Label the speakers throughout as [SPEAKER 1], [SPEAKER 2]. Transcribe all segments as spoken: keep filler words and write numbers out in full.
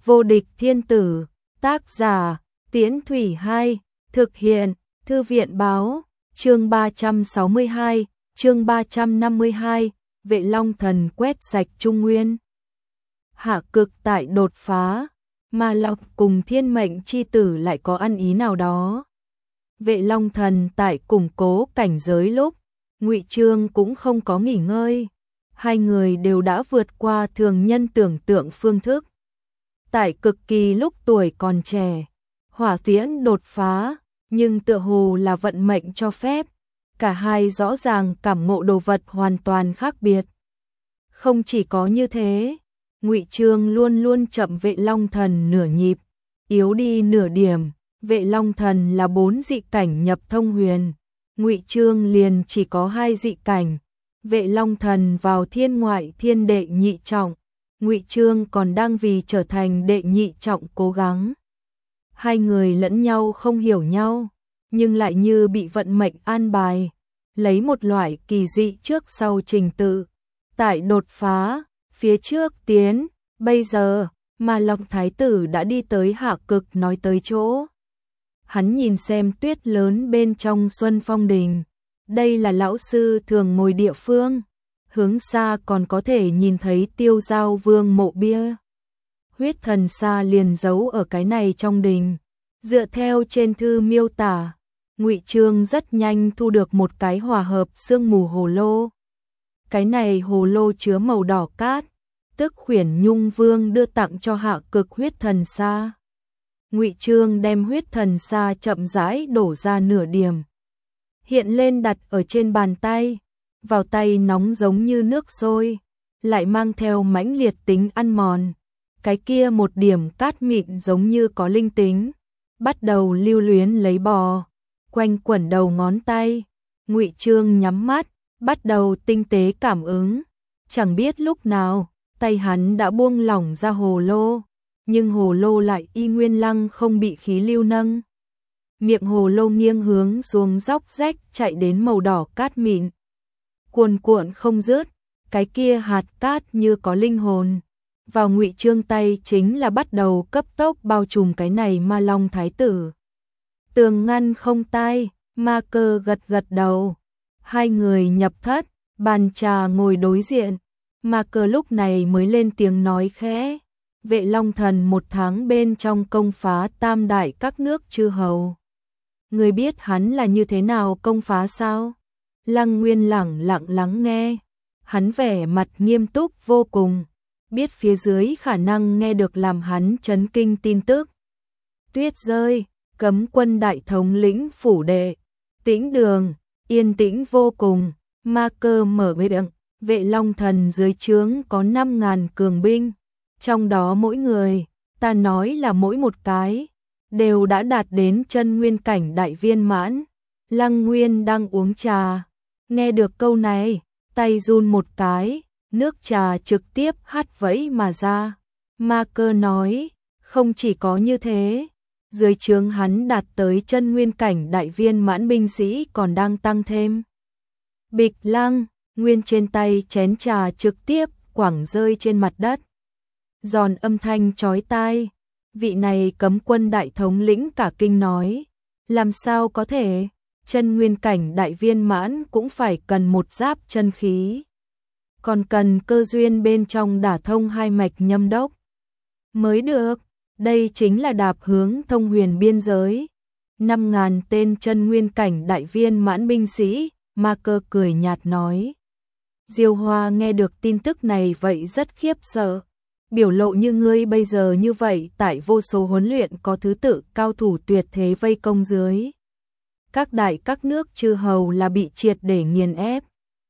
[SPEAKER 1] Vô địch thiên tử, tác giả, Tiễn Thủy Hai, thực hiện, Thư viện báo, chương ba trăm sáu mươi hai, chương ba trăm năm mươi hai, Vệ Long Thần quét sạch Trung Nguyên. Hạ cực tại đột phá, mà Lộc cùng Thiên Mệnh chi tử lại có ăn ý nào đó. Vệ Long Thần tại củng cố cảnh giới lúc, Ngụy Chương cũng không có nghỉ ngơi. Hai người đều đã vượt qua thường nhân tưởng tượng phương thức. Tại cực kỳ lúc tuổi còn trẻ, hỏa tiễn đột phá, nhưng tựa hồ là vận mệnh cho phép. Cả hai rõ ràng cảm ngộ đồ vật hoàn toàn khác biệt. Không chỉ có như thế, Ngụy Chương luôn luôn chậm Vệ Long Thần nửa nhịp, yếu đi nửa điểm. Vệ Long Thần là bốn dị cảnh nhập thông huyền, Ngụy Chương liền chỉ có hai dị cảnh. Vệ Long Thần vào thiên ngoại thiên đệ nhị trọng, Ngụy Chương còn đang vì trở thành đệ nhị trọng cố gắng. Hai người lẫn nhau không hiểu nhau, nhưng lại như bị vận mệnh an bài, lấy một loại kỳ dị trước sau trình tự. Tại đột phá, phía trước tiến, bây giờ, mà Lộc Thái tử đã đi tới hạ cực nói tới chỗ. Hắn nhìn xem tuyết lớn bên trong Xuân Phong Đình. Đây là lão sư thường ngồi địa phương, hướng xa còn có thể nhìn thấy Tiêu Giao Vương mộ bia. Huyết thần xa liền giấu ở cái này trong đình. Dựa theo trên thư miêu tả, Ngụy Chương rất nhanh thu được một cái hòa hợp sương mù hồ lô. Cái này hồ lô chứa màu đỏ cát, tức Khuyển Nhung Vương đưa tặng cho hạ cực huyết thần xa. Ngụy Chương đem huyết thần xa chậm rãi đổ ra nửa điểm, hiện lên đặt ở trên bàn tay, vào tay nóng giống như nước sôi, lại mang theo mãnh liệt tính ăn mòn. Cái kia một điểm cát mịn giống như có linh tính, bắt đầu lưu luyến lấy bò, quanh quẩn đầu ngón tay. Ngụy Chương nhắm mắt, bắt đầu tinh tế cảm ứng. Chẳng biết lúc nào, tay hắn đã buông lỏng ra hồ lô, nhưng hồ lô lại y nguyên lăng không bị khí lưu nâng. Miệng hồ lô nghiêng hướng xuống róc rách chạy đến màu đỏ cát mịn. Cuồn cuộn không dứt, cái kia hạt cát như có linh hồn. Vào Ngụy Chương tay chính là bắt đầu cấp tốc bao trùm cái này Ma Long Thái tử. Tường ngăn không tai, Ma Cơ gật gật đầu. Hai người nhập thất, bàn trà ngồi đối diện. Ma Cơ lúc này mới lên tiếng nói khẽ. Vệ Long Thần một tháng bên trong công phá tam đại các nước chư hầu. Người biết hắn là như thế nào công phá sao? Lăng Nguyên lẳng lặng lắng nghe. Hắn vẻ mặt nghiêm túc vô cùng, biết phía dưới khả năng nghe được làm hắn chấn kinh tin tức. Tuyết rơi, cấm quân đại thống lĩnh phủ đệ, tĩnh đường, yên tĩnh vô cùng. Ma Cơ mở miệng, Vệ Long Thần dưới trướng có năm ngàn cường binh, trong đó mỗi người, ta nói là mỗi một cái, đều đã đạt đến chân nguyên cảnh đại viên mãn. Lăng Nguyên đang uống trà, nghe được câu này, tay run một cái, nước trà trực tiếp hắt vẫy mà ra. Ma Cơ nói, không chỉ có như thế, dưới trướng hắn đạt tới chân nguyên cảnh đại viên mãn binh sĩ còn đang tăng thêm. Bịch Lăng, Nguyên trên tay chén trà trực tiếp quẳng rơi trên mặt đất. Giòn âm thanh chói tai. Vị này cấm quân đại thống lĩnh cả kinh nói, làm sao có thể, chân nguyên cảnh đại viên mãn cũng phải cần một giáp chân khí, còn cần cơ duyên bên trong đả thông hai mạch nhâm đốc mới được. Đây chính là đạp hướng thông huyền biên giới. Năm ngàn tên chân nguyên cảnh đại viên mãn binh sĩ. Ma Cơ cười nhạt nói. Diêu Hoa nghe được tin tức này vậy rất khiếp sợ. Biểu lộ như ngươi bây giờ như vậy, tại vô số huấn luyện có thứ tự cao thủ tuyệt thế vây công dưới. Các đại các nước chư hầu là bị triệt để nghiền ép.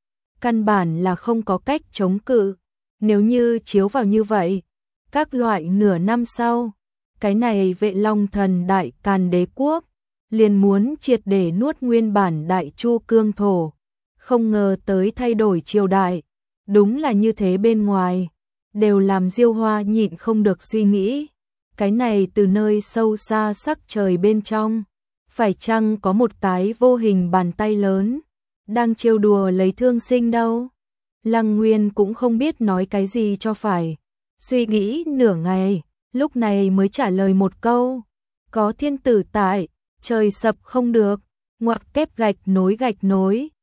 [SPEAKER 1] Căn bản là không có cách chống cự. Nếu như chiếu vào như vậy, các loại nửa năm sau, cái này Vệ Long Thần đại càn đế quốc, liền muốn triệt để nuốt nguyên bản đại chu cương thổ. Không ngờ tới thay đổi triều đại, đúng là như thế bên ngoài. Đều làm Diêu Hoa nhịn không được suy nghĩ, cái này từ nơi sâu xa sắc trời bên trong, phải chăng có một cái vô hình bàn tay lớn, đang trêu đùa lấy thương sinh đâu. Lăng Nguyên cũng không biết nói cái gì cho phải, suy nghĩ nửa ngày, lúc này mới trả lời một câu, có thiên tử tại, trời sập không được, ngoặc kép gạch nối gạch nối,